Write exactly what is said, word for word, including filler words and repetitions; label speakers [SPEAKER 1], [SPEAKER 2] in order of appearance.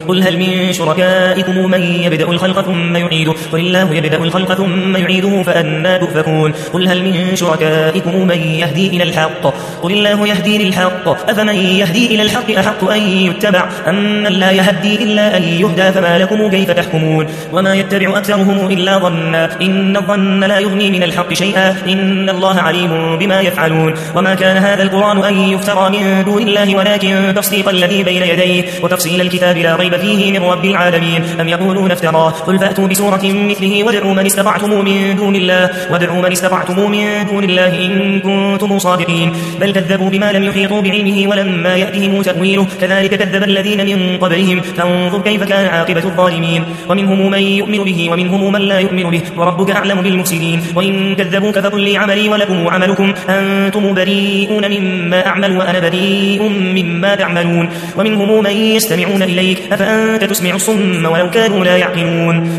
[SPEAKER 1] قل هل من شركائكم من يبدأ الخلق ثم يعيده قل الله يبدأ الخلق ثم يعيده فأنى تؤفكون قل هل من شركائكم من يهدي إلى الحق قل الله يهدي للحق أفمن يهدي إلى الحق أحق أن يتبع أمن لا يهدي إلا أن يهدى فما لكم كيف تحكمون وما يتبع أكثرهم إلا ظنا إن الظن لا يغني من الحق شيئا إن الله عليم بما يفعلون وما كان هذا القرآن أن يفترى من دون الله ولكن تصديق الذي بين يديه وتفصيل الكتاب لا ريب فيه من رب العالمين أم يقولون افتراه قل فأتوا بسورة مثله وادعوا من استطعتم من دون الله وادعوا من استطعتم من دون الله إن كنتم صادقين بل كذبوا بما لم يحيطوا بعلمه ولما يأتهم تأويله كذلك كذب الذين من قبلهم فانظر كيف كان عاقبة الظالمين ومنهم من يؤمن به ومنهم من لا يؤمن به وربك أعلم بالمفسدين وإن كذبوك فقل لي عملي ولكم عملكم أنتم بريئون مما أعمل وأنا بريء مما تعملون ومنهم من يستمعون إليك أفأنت تسمع الصم ولو كانوا لا يعقلون